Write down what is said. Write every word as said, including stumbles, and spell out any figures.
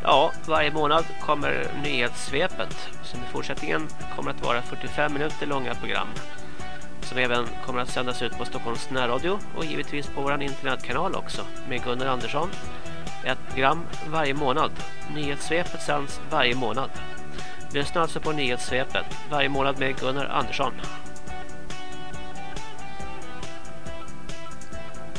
Ja, varje månad kommer nyhetssvepet som i fortsättningen kommer att vara fyrtiofem minuter långa program som även kommer att sändas ut på Stockholms närradio och givetvis på vår internetkanal också med Gunnar Andersson. Ett program varje månad. Nyhetssvepet sänds varje månad. Lyssna alltså på nyhetssvepet varje månad med Gunnar Andersson.